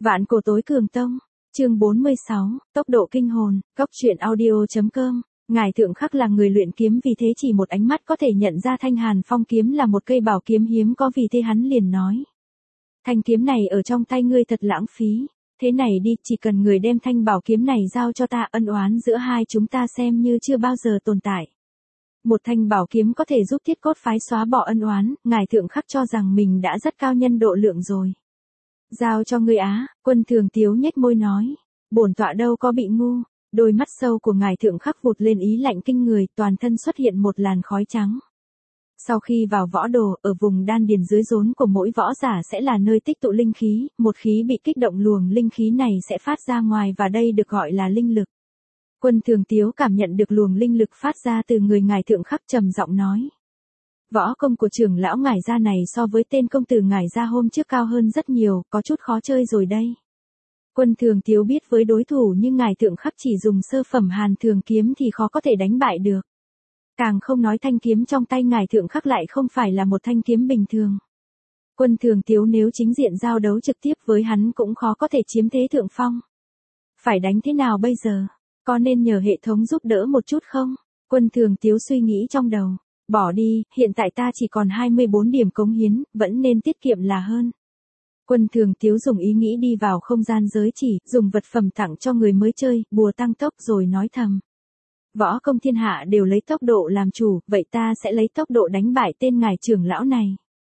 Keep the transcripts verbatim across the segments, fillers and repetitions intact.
Vạn cổ tối cường tông, chương bốn mươi sáu, tốc độ kinh hồn, Cốc truyện audio.com. Ngài Thượng Khắc là người luyện kiếm, vì thế chỉ một ánh mắt có thể nhận ra Thanh Hàn Phong kiếm là một cây bảo kiếm hiếm có, vì thế hắn liền nói: thanh kiếm này ở trong tay ngươi thật lãng phí, thế này đi, chỉ cần người đem thanh bảo kiếm này giao cho ta, ân oán giữa hai chúng ta xem như chưa bao giờ tồn tại. Một thanh bảo kiếm có thể giúp Thiết Cốt phái xóa bỏ ân oán, Ngài Thượng Khắc cho rằng mình đã rất cao nhân độ lượng rồi. Giao cho ngươi á, Quân Thường Tiếu nhếch môi nói, bổn tọa đâu có bị ngu. Đôi mắt sâu của Ngài Thượng Khắc vụt lên ý lạnh kinh người, toàn thân xuất hiện một làn khói trắng. Sau khi vào võ đồ, ở vùng đan điền dưới rốn của mỗi võ giả sẽ là nơi tích tụ linh khí, một khí bị kích động luồng linh khí này sẽ phát ra ngoài, và đây được gọi là linh lực. Quân Thường Tiếu cảm nhận được luồng linh lực phát ra từ người Ngài Thượng Khắc, trầm giọng nói: võ công của trưởng lão Ngài gia này so với tên công tử Ngài gia hôm trước cao hơn rất nhiều, có chút khó chơi rồi đây. Quân Thường Tiếu biết với đối thủ như Ngài Thượng Khắc chỉ dùng sơ phẩm Hàn Thường kiếm thì khó có thể đánh bại được. Càng không nói thanh kiếm trong tay Ngài Thượng Khắc lại không phải là một thanh kiếm bình thường. Quân Thường Tiếu nếu chính diện giao đấu trực tiếp với hắn cũng khó có thể chiếm thế thượng phong. Phải đánh thế nào bây giờ? Có nên nhờ hệ thống giúp đỡ một chút không? Quân Thường Tiếu suy nghĩ trong đầu. Bỏ đi, hiện tại ta chỉ còn hai mươi bốn điểm cống hiến, vẫn nên tiết kiệm là hơn. Quân Thường Tiếu dùng ý nghĩ đi vào không gian giới chỉ, dùng vật phẩm tặng cho người mới chơi, bùa tăng tốc, rồi nói thầm: võ công thiên hạ đều lấy tốc độ làm chủ, vậy ta sẽ lấy tốc độ đánh bại tên ngài trưởng lão này.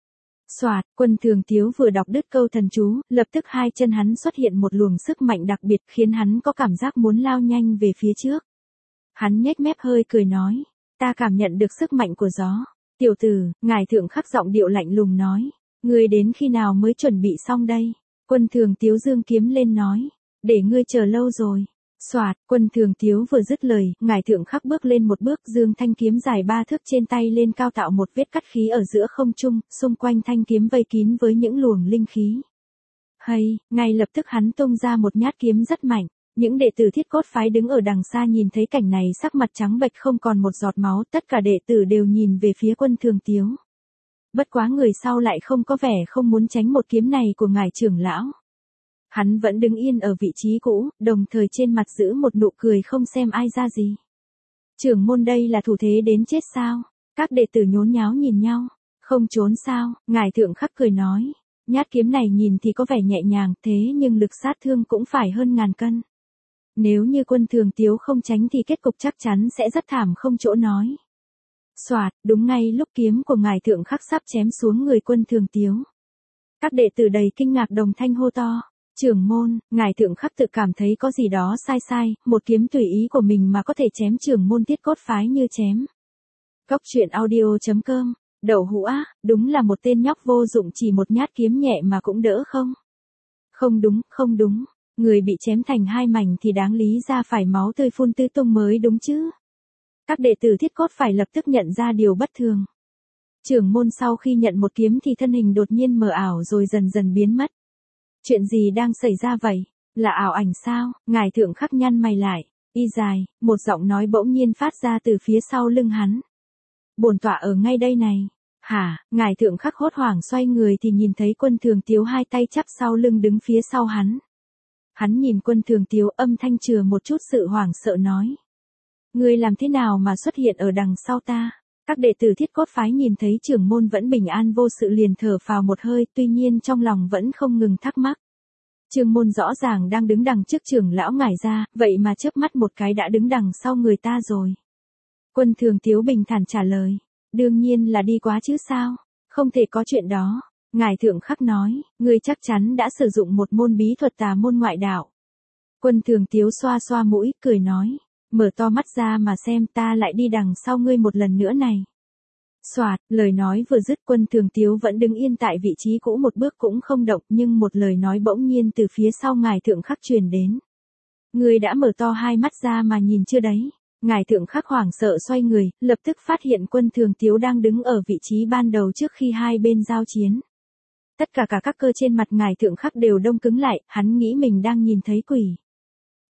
Soạt, Quân Thường Tiếu vừa đọc đứt câu thần chú, lập tức hai chân hắn xuất hiện một luồng sức mạnh đặc biệt, khiến hắn có cảm giác muốn lao nhanh về phía trước. Hắn nhếch mép hơi cười nói: ta cảm nhận được sức mạnh của gió. Tiểu tử, Ngài Thượng Khắc giọng điệu lạnh lùng nói: ngươi đến khi nào mới chuẩn bị xong đây? Quân Thường Tiếu giương kiếm lên nói: để ngươi chờ lâu rồi. Soạt, Quân Thường Tiếu vừa dứt lời, Ngài Thượng Khắc bước lên một bước, dương thanh kiếm dài ba thước trên tay lên cao, tạo một vết cắt khí ở giữa không trung, xung quanh thanh kiếm vây kín với những luồng linh khí. Hay, ngay lập tức hắn tung ra một nhát kiếm rất mạnh. Những đệ tử Thiết Cốt phái đứng ở đằng xa nhìn thấy cảnh này sắc mặt trắng bệch không còn một giọt máu, tất cả đệ tử đều nhìn về phía Quân Thường Tiếu. Bất quá người sau lại không có vẻ không muốn tránh một kiếm này của ngài trưởng lão. Hắn vẫn đứng yên ở vị trí cũ, đồng thời trên mặt giữ một nụ cười không xem ai ra gì. Trưởng môn đây là thủ thế đến chết sao? Các đệ tử nhốn nháo nhìn nhau. Không trốn sao? Ngài Thượng Khắc cười nói: nhát kiếm này nhìn thì có vẻ nhẹ nhàng, thế nhưng lực sát thương cũng phải hơn ngàn cân. Nếu như Quân Thường Tiếu không tránh thì kết cục chắc chắn sẽ rất thảm không chỗ nói. Soạt, đúng ngay lúc kiếm của Ngài Thượng Khắc sắp chém xuống người Quân Thường Tiếu. Các đệ tử đầy kinh ngạc đồng thanh hô to: trưởng môn, Ngài Thượng Khắc tự cảm thấy có gì đó sai sai, một kiếm tùy ý của mình mà có thể chém trưởng môn Thiết Cốt phái như chém. Cốc truyện audio.com. Đậu hũ á, đúng là một tên nhóc vô dụng, chỉ một nhát kiếm nhẹ mà cũng đỡ không? Không đúng, không đúng. Người bị chém thành hai mảnh thì đáng lý ra phải máu tươi phun tứ tung mới đúng chứ. Các đệ tử Thiết Cốt phải lập tức nhận ra điều bất thường. Trưởng môn sau khi nhận một kiếm thì thân hình đột nhiên mờ ảo rồi dần dần biến mất. Chuyện gì đang xảy ra vậy? Là ảo ảnh sao? Ngài Thượng Khắc nhăn mày lại. Y dài, một giọng nói bỗng nhiên phát ra từ phía sau lưng hắn. Bổn tọa ở ngay đây này. Hả? Ngài Thượng Khắc hốt hoảng xoay người thì nhìn thấy Quân Thường Tiếu hai tay chắp sau lưng đứng phía sau hắn. Hắn nhìn Quân Thường Tiếu, âm thanh chừa một chút sự hoảng sợ nói: ngươi làm thế nào mà xuất hiện ở đằng sau ta? Các đệ tử Thiết Cốt phái nhìn thấy trưởng môn vẫn bình an vô sự liền thở phào một hơi, tuy nhiên trong lòng vẫn không ngừng thắc mắc. Trưởng môn rõ ràng đang đứng đằng trước trưởng lão Ngài gia, vậy mà chớp mắt một cái đã đứng đằng sau người ta rồi. Quân Thường Tiếu bình thản trả lời: đương nhiên là đi quá chứ sao? Không thể có chuyện đó. Ngài Thượng Khắc nói: ngươi chắc chắn đã sử dụng một môn bí thuật tà môn ngoại đạo. Quân Thường Tiếu xoa xoa mũi, cười nói: mở to mắt ra mà xem, ta lại đi đằng sau ngươi một lần nữa này. Soạt, lời nói vừa dứt, Quân Thường Tiếu vẫn đứng yên tại vị trí cũ một bước cũng không động, nhưng một lời nói bỗng nhiên từ phía sau Ngài Thượng Khắc truyền đến: ngươi đã mở to hai mắt ra mà nhìn chưa đấy? Ngài Thượng Khắc hoảng sợ xoay người, lập tức phát hiện Quân Thường Tiếu đang đứng ở vị trí ban đầu trước khi hai bên giao chiến. Tất cả cả các cơ trên mặt Ngài Thượng Khắc đều đông cứng lại, hắn nghĩ mình đang nhìn thấy quỷ.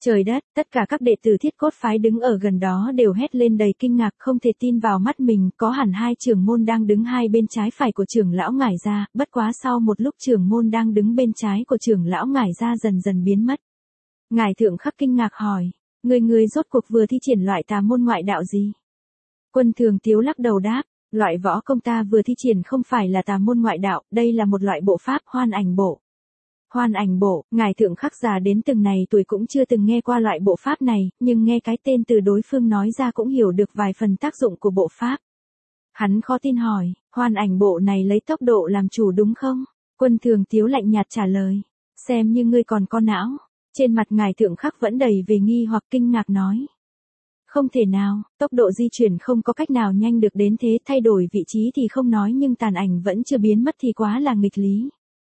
Trời đất, tất cả các đệ tử Thiết Cốt phái đứng ở gần đó đều hét lên đầy kinh ngạc, không thể tin vào mắt mình, có hẳn hai trưởng môn đang đứng hai bên trái phải của trưởng lão Ngải Gia, bất quá sau một lúc trưởng môn đang đứng bên trái của trưởng lão Ngải Gia dần dần biến mất. Ngải Thượng Khắc kinh ngạc hỏi, người người rốt cuộc vừa thi triển loại tà môn ngoại đạo gì? Quân Thường Tiếu lắc đầu đáp, loại võ công ta vừa thi triển không phải là tà môn ngoại đạo, đây là một loại bộ pháp hoan ảnh bộ. Hoan ảnh bộ, Ngải Thượng Khắc già đến từng này tuổi cũng chưa từng nghe qua loại bộ pháp này, nhưng nghe cái tên từ đối phương nói ra cũng hiểu được vài phần tác dụng của bộ pháp. Hắn khó tin hỏi, hoan ảnh bộ này lấy tốc độ làm chủ đúng không? Quân Thường Tiếu lạnh nhạt trả lời, xem như ngươi còn có não. Trên mặt Ngải Thượng Khắc vẫn đầy về nghi hoặc kinh ngạc nói. Không thể nào, tốc độ di chuyển không có cách nào nhanh được đến thế, thay đổi vị trí thì không nói nhưng tàn ảnh vẫn chưa biến mất thì quá là nghịch lý.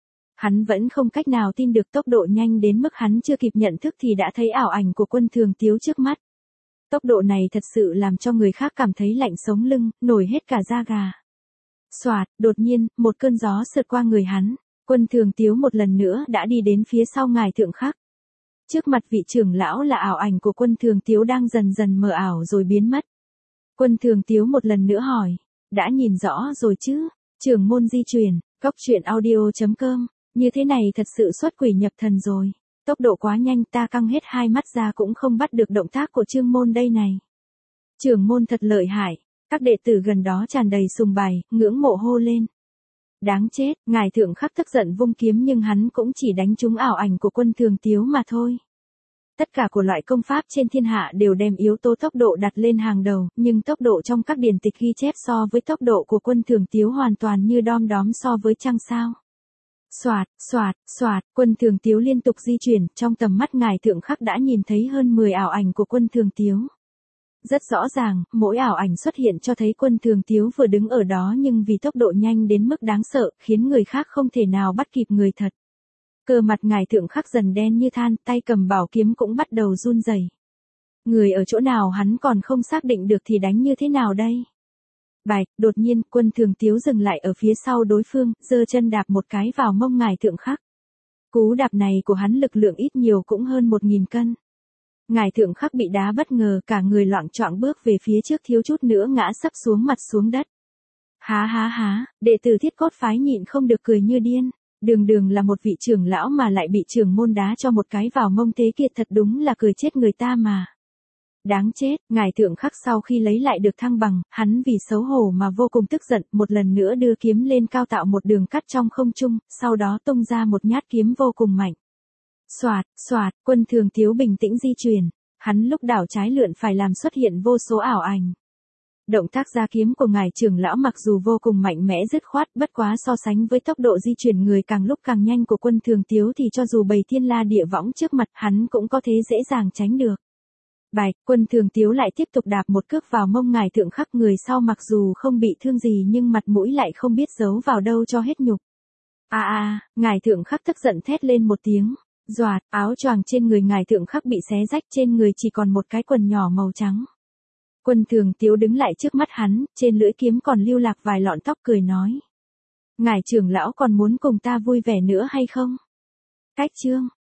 Hắn vẫn không cách nào tin được tốc độ nhanh đến mức hắn chưa kịp nhận thức thì đã thấy ảo ảnh của Quân Thường Tiếu trước mắt. Tốc độ này thật sự làm cho người khác cảm thấy lạnh sống lưng, nổi hết cả da gà. Soạt, đột nhiên, một cơn gió sượt qua người hắn, Quân Thường Tiếu một lần nữa đã đi đến phía sau Ngải Thượng Khắc. Trước mặt vị trưởng lão là ảo ảnh của Quân Thường Tiếu đang dần dần mờ ảo rồi biến mất. Quân Thường Tiếu một lần nữa hỏi, đã nhìn rõ rồi chứ? Trưởng môn di truyền, góc truyện audio chấm com, như thế này thật sự xuất quỷ nhập thần rồi. Tốc độ quá nhanh, ta căng hết hai mắt ra cũng không bắt được động tác của Trương môn đây này. Trưởng môn thật lợi hại, các đệ tử gần đó tràn đầy sùng bái, ngưỡng mộ hô lên. Đáng chết, Ngải Thượng Khắc tức giận vung kiếm nhưng hắn cũng chỉ đánh trúng ảo ảnh của Quân Thường Tiếu mà thôi. Tất cả của loại công pháp trên thiên hạ đều đem yếu tố tốc độ đặt lên hàng đầu, nhưng tốc độ trong các điển tịch ghi chép so với tốc độ của Quân Thường Tiếu hoàn toàn như đom đóm so với trăng sao. Soạt, soạt, soạt, Quân Thường Tiếu liên tục di chuyển, trong tầm mắt Ngải Thượng Khắc đã nhìn thấy hơn mười ảo ảnh của Quân Thường Tiếu. Rất rõ ràng, mỗi ảo ảnh xuất hiện cho thấy Quân Thường Tiếu vừa đứng ở đó nhưng vì tốc độ nhanh đến mức đáng sợ, khiến người khác không thể nào bắt kịp người thật. Cơ mặt Ngải Thượng Khắc dần đen như than, tay cầm bảo kiếm cũng bắt đầu run rẩy. Người ở chỗ nào hắn còn không xác định được thì đánh như thế nào đây? Bạch, đột nhiên, Quân Thường Tiếu dừng lại ở phía sau đối phương, giơ chân đạp một cái vào mông Ngải Thượng Khắc. Cú đạp này của hắn lực lượng ít nhiều cũng hơn một nghìn cân. Ngải Thượng Khắc bị đá bất ngờ, cả người loạng choạng bước về phía trước, thiếu chút nữa ngã sấp xuống mặt xuống đất. Há há há, đệ tử Thiết Cốt phái nhịn không được cười như điên. Đường đường là một vị trưởng lão mà lại bị trưởng môn đá cho một cái vào mông thế kia, thật đúng là cười chết người ta mà. Đáng chết, Ngải Thượng Khắc sau khi lấy lại được thăng bằng, hắn vì xấu hổ mà vô cùng tức giận, một lần nữa đưa kiếm lên cao tạo một đường cắt trong không trung, sau đó tung ra một nhát kiếm vô cùng mạnh. Soạt, soạt, Quân Thường Tiếu bình tĩnh di chuyển, hắn lúc đảo trái lượn phải làm xuất hiện vô số ảo ảnh. Động tác ra kiếm của ngài trưởng lão mặc dù vô cùng mạnh mẽ dứt khoát, bất quá so sánh với tốc độ di chuyển người càng lúc càng nhanh của Quân Thường Tiếu thì cho dù bầy thiên la địa võng trước mặt hắn cũng có thể dễ dàng tránh được. Bạch, Quân Thường Tiếu lại tiếp tục đạp một cước vào mông ngài Thượng Khắc, người sau mặc dù không bị thương gì nhưng mặt mũi lại không biết giấu vào đâu cho hết nhục. A a, ngài Thượng Khắc tức giận thét lên một tiếng, doạt, áo choàng trên người ngài Thượng Khắc bị xé rách, trên người chỉ còn một cái quần nhỏ màu trắng. Quân Thường Tiếu đứng lại trước mắt hắn, trên lưỡi kiếm còn lưu lạc vài lọn tóc, cười nói: "Ngài trưởng lão còn muốn cùng ta vui vẻ nữa hay không?" Cách chương